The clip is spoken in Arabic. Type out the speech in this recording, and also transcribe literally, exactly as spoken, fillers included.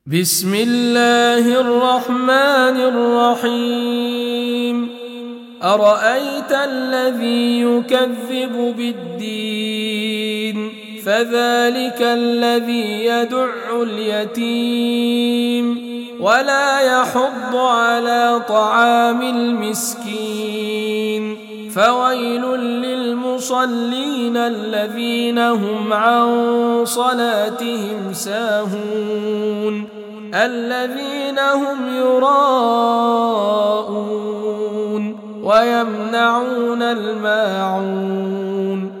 بسم الله الرحمن الرحيم أرأيت الذي يكذب بالدين فذلك الذي يدع اليتيم ولا يحض على طعام المسكين فويل للمصلين الذين هم عن صلاتهم ساهون الذين هم يراءون ويمنعون الماعون